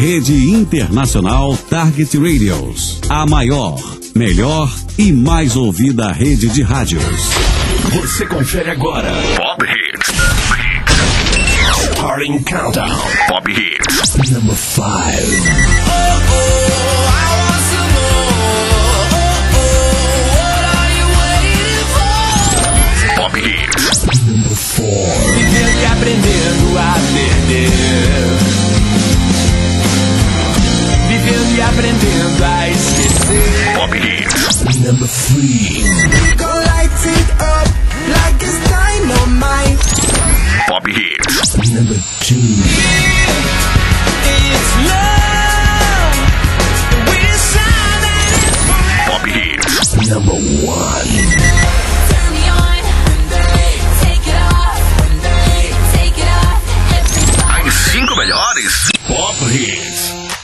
Rede Internacional Target Radios, a maior, melhor e mais ouvida rede de rádios. Você confere agora Pop Hits. Starting Countdown. Pop Hits. Number 5. Pop Hits. Number 4. Vivendo e aprendendo a perder. Vivendo e aprendendo a esquecer. Pop Hits. Number 3. Light it up like it's dynamite. Pop Hits. Number 2. It's love. We're shining. Pop Hits. Number 1. Turn me on, take it off, take it off, everybody. As 5 melhores Pop Hits.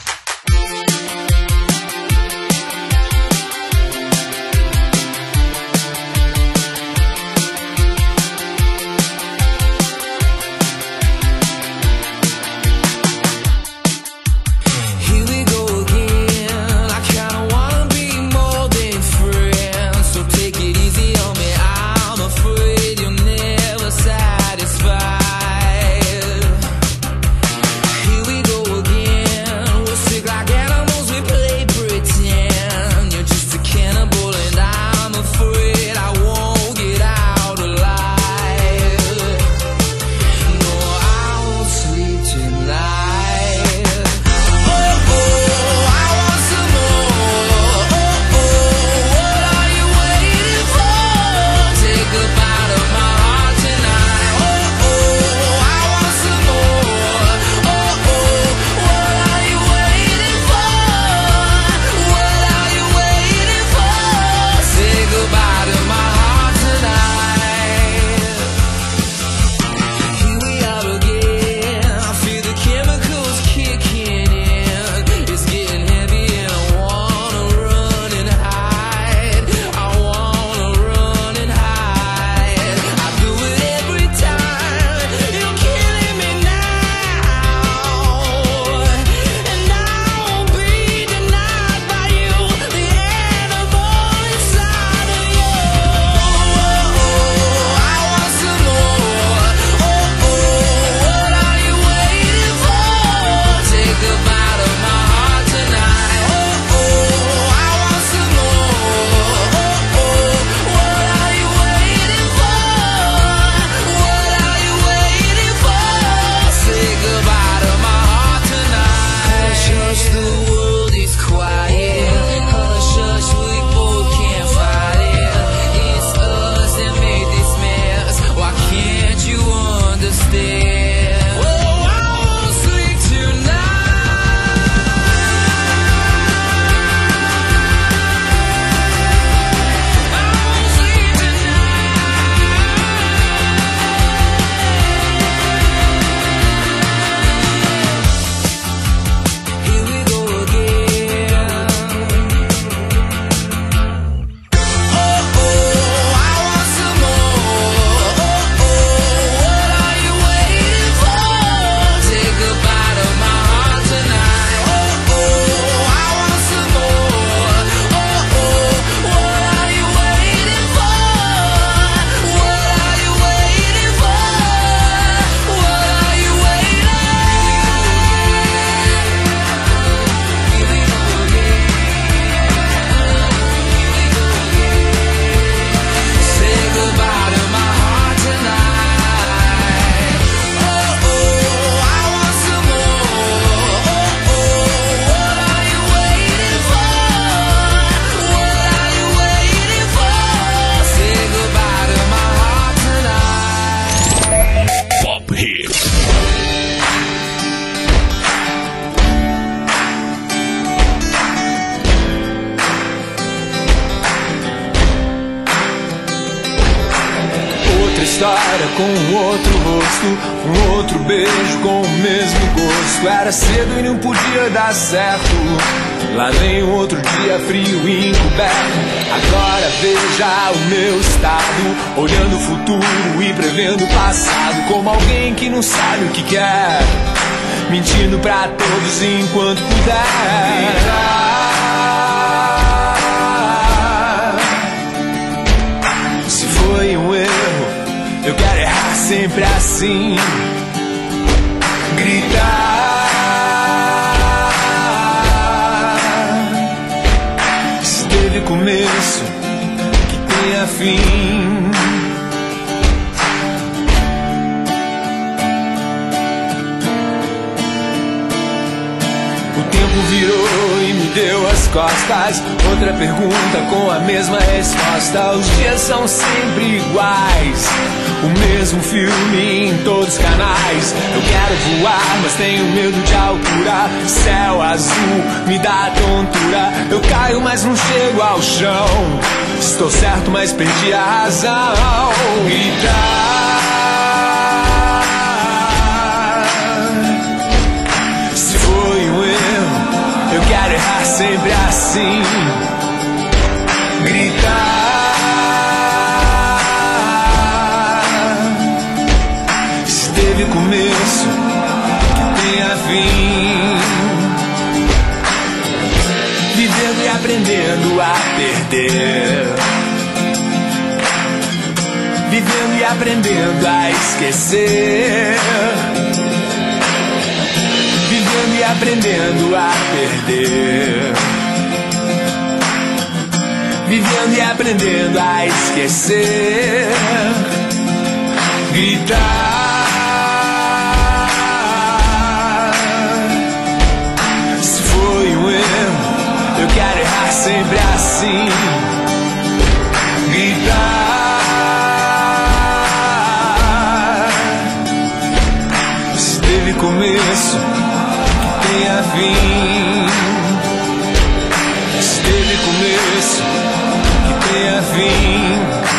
História com um outro rosto, um outro beijo com o mesmo gosto. Era cedo e não podia dar certo. Lá vem um outro dia frio e encoberto. Agora veja o meu estado, olhando o futuro e prevendo o passado, como alguém que não sabe o que quer. mentindo pra todos enquanto puder. Se foi um erro, eu quero errar sempre assim. Gritar. Se teve começo, que tenha fim. O tempo virou e me deu as costas. Outra pergunta com a mesma resposta. Os dias são sempre iguais, o mesmo filme em todos os canais. Eu quero voar, mas tenho medo de altura. Céu azul me dá tontura. Eu caio, mas não chego ao chão. Estou certo, mas perdi a razão. Gritar. Se foi um erro, eu quero errar sempre assim. Gritar. Teve começo, que tenha fim. Vivendo e aprendendo a perder. Vivendo e aprendendo a esquecer. Vivendo e aprendendo a perder. Vivendo e aprendendo a esquecer. Gritar. Eu quero errar sempre assim. Gritar. Se teve começo, que tenha fim. Se teve começo, que tenha fim.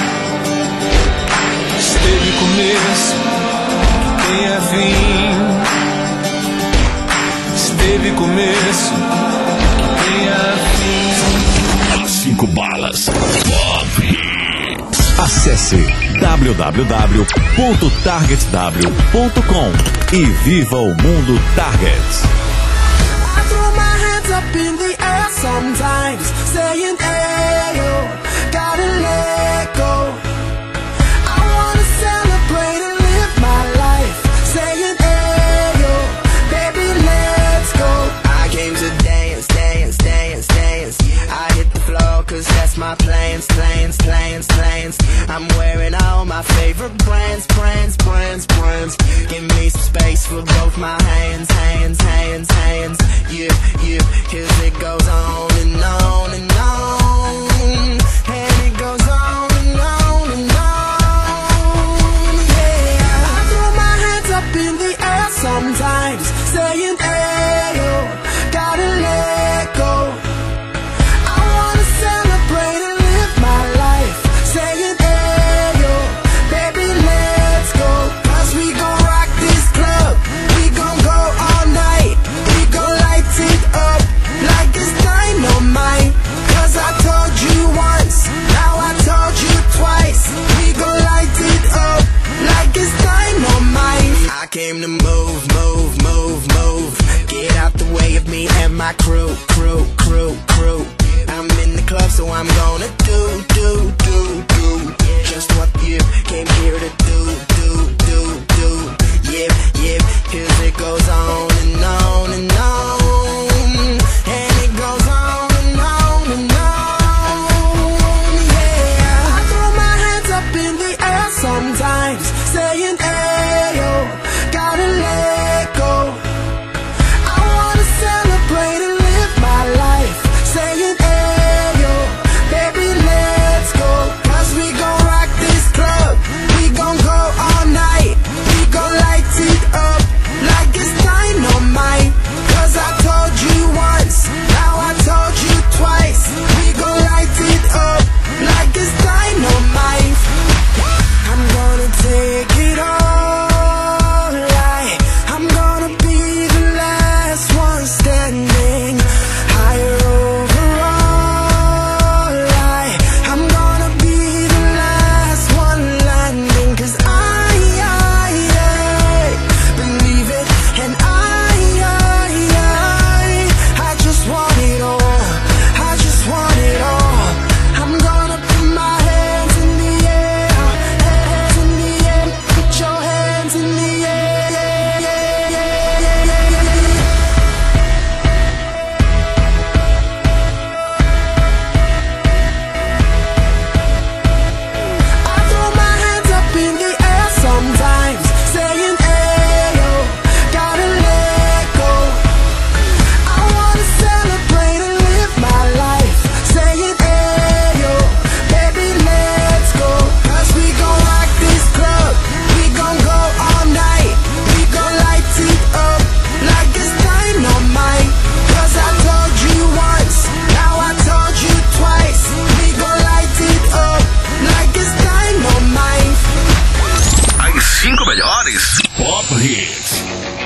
Se teve começo, que tenha fim. Se teve começo, As 5 balas. Acesse www.targetw.com e viva o mundo Target. I throw my hands up in the air sometimes, saying, hey, yo, gotta let go. I wanna celebrate and live my life, saying, hey, yo, baby, let's go. I came to dance, dance, dance, dance. I hit the floor cause that's my plans, plans, plans, plans. I'm wearing all my favorite brands, brands, brands, brands. Give me some space for both my hands, hands, hands, hands. Yeah, yeah, cause it goes on and on and on. And it goes on and on and on. Yeah, I throw my hands up in the air sometimes, saying, hey, yo, gotta let go. I wanna celebrate and live my life, saying, hey, yo, baby, let's go. Cause we gon' rock this club, we gon' go all night. We gon' light it up like it's dynamite. Cause I told you once, now I told you twice. We gon' light it up like it's dynamite. I came to move, move, move, move. Get out the way of me and my crew, crew, crew, crew. I'm in the club, so I'm gonna do just what you came here to do. Yeah, yeah, cause it goes on and on and on. And it goes on and on and on. Yeah, I throw my hands up in the air sometimes, saying, hey, yo, gotta let go. I wanna celebrate and live my Hits.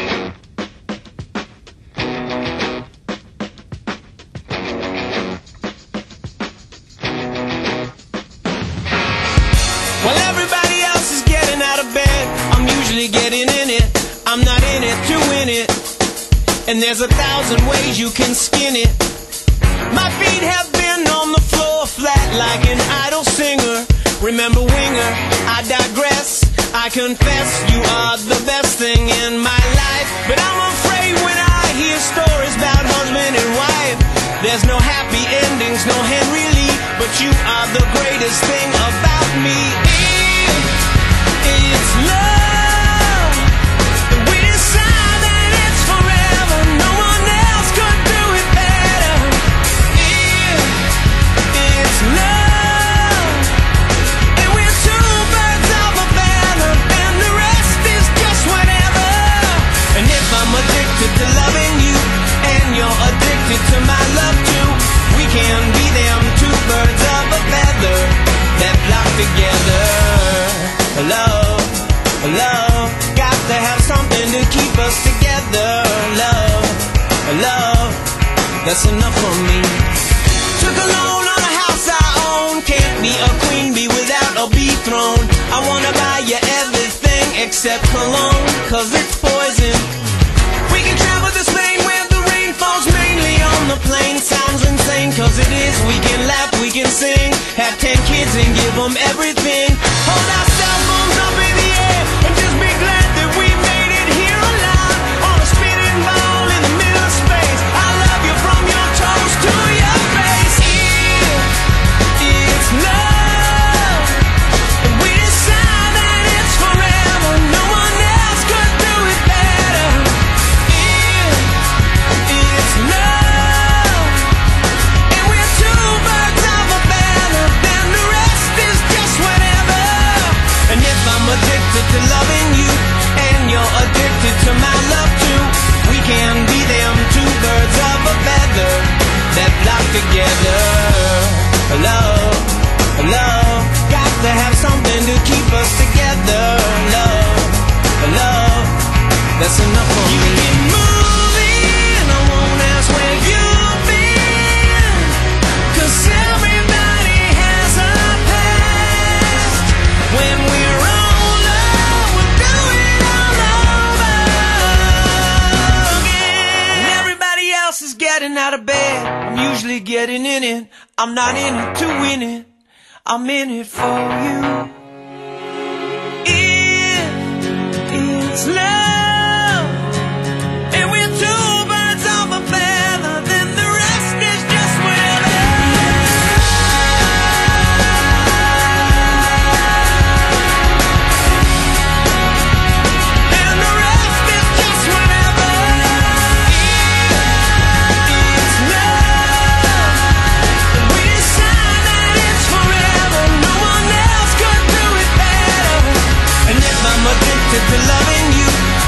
While everybody else is getting out of bed, I'm usually getting in it. I'm not in it to win it. And there's 1,000 ways you can skin it. My feet have been on the floor flat like an idle singer. Remember Winger, I digress. I confess you are the best thing in my life. But I'm afraid when I hear stories about husband and wife, there's no happy endings, no Henry Lee. But you are the greatest thing about me. It's love. We decide that it's forever. No one else could do it better. It's love. And we're two birds of a feather, and the rest is just whatever. And if I'm addicted to loving you, and you're addicted to my love too, we can be them two birds of a feather that flock together. Love, love, got to have something to keep us together. Love, love, that's enough for me. Took a loan on a house I own. Can't be a queen bee without a bee throne. I wanna buy you everything except cologne, cause it's poison. We can travel to Spain where the rain falls mainly on the plain. Sounds insane, cause it is. We can laugh, we can sing, have 10 kids and give them everything. Hold our cell phones up in the air and just be glad that we made it here alive. On a spinning ball in the middle of space. I love you from your toes to your face. It's love. And we decide that it's forever. No one else could do it better. It's love. And we're two birds of a feather, then the rest is just whatever. And if I'm addicted to loving you, and you're addicted to my love too, we can be them two birds of a feather that flock together. Love, love, got to have something to keep us together. Love, love, that's enough for me. You keep moving, I won't ask where you've been, cause everybody has a past. When we're older, we'll do it all over again. And everybody else is getting out of bed, I'm usually getting in it. I'm not in it to win it, I'm in it for you. It's love, and we're two birds of a feather, then the rest is just whatever. And the rest is just whatever. It's love, and we decide that it's forever. No one else could do it better. And if I'm addicted to loving you,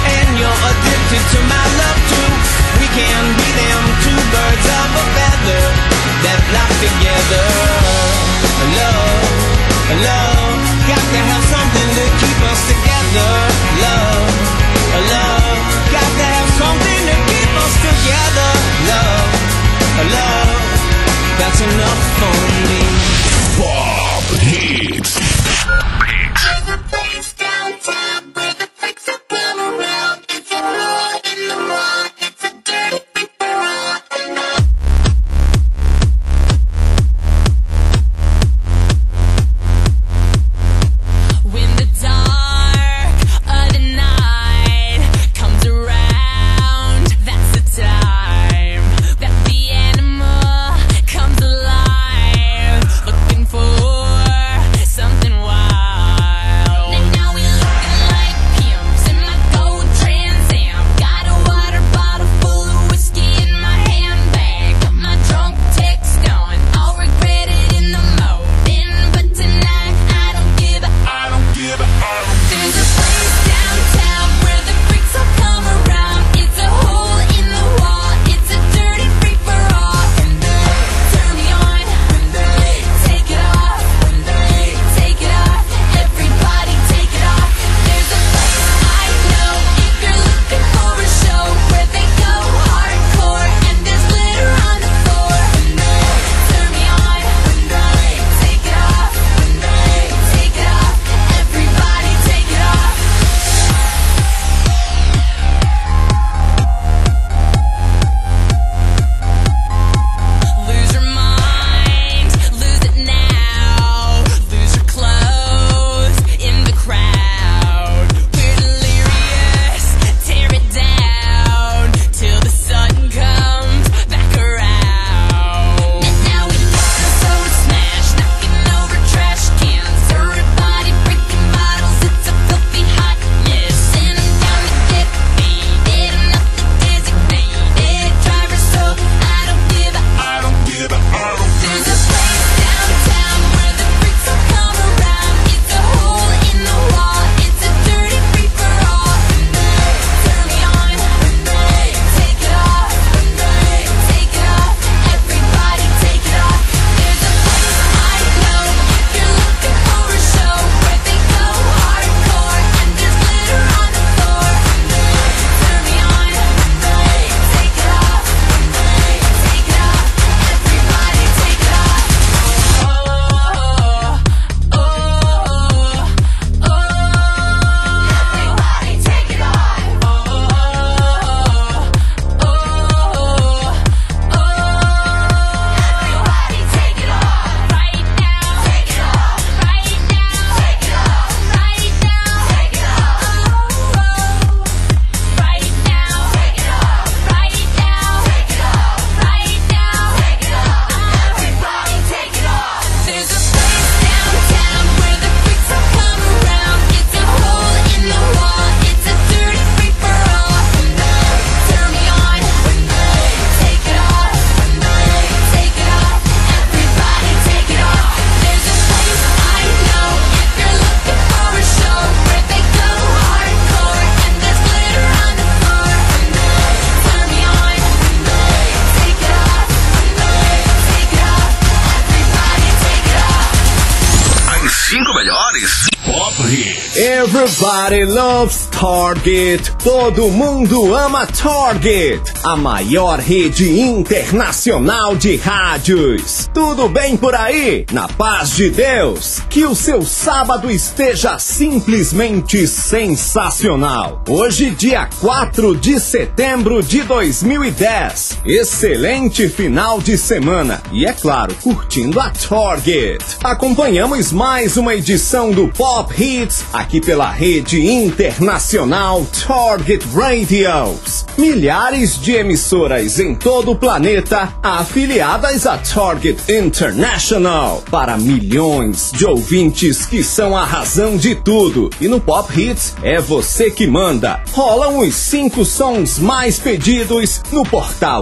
Everybody loves Target. Todo mundo ama Target, a maior rede internacional de rádios. Tudo bem por aí? Na paz de Deus. Que o seu sábado esteja simplesmente sensacional. Hoje, dia 4 de setembro de 2010. Excelente final de semana. E é claro, curtindo a Target. Acompanhamos mais uma edição do Pop Hits aqui pela rede internacional Target Radios. Milhares de emissoras em todo o planeta afiliadas a Target International. Para milhões de ouvintes que são a razão de tudo. E no Pop Hits é você que manda. Rolam os 5 sons mais pedidos no portal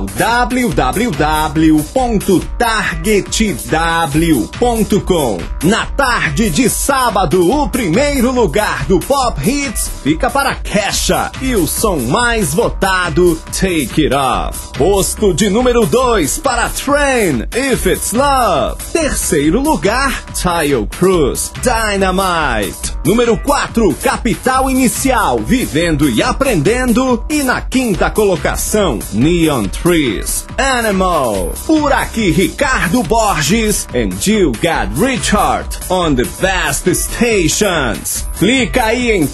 www.targetw.com. Na tarde de sábado, o primeiro lugar do Pop Hits fica para Kesha e o som mais votado, Take It Off. Posto de número 2 para Train, If It's Love. Terceiro lugar, Taio Cruz, Dynamite. Número 4, Capital Inicial, Vivendo e Aprendendo. E na quinta colocação, Neon Trees, Animal. Por aqui, Ricardo Borges and You Got Richard on the best stations. Clica aí em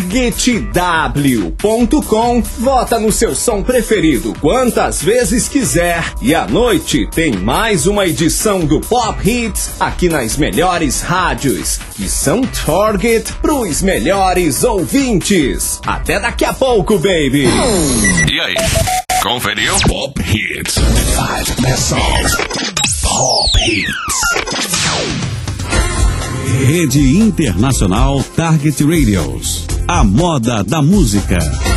targetw.com, vota no seu som preferido quantas vezes quiser e à noite tem mais uma edição do Pop Hits aqui nas melhores rádios, que são Target pros melhores ouvintes. Até daqui a pouco, baby! E aí, conferiu? Pop Hits. 5 best songs. Pop Hits. Rede Internacional Target Radios. A moda da música.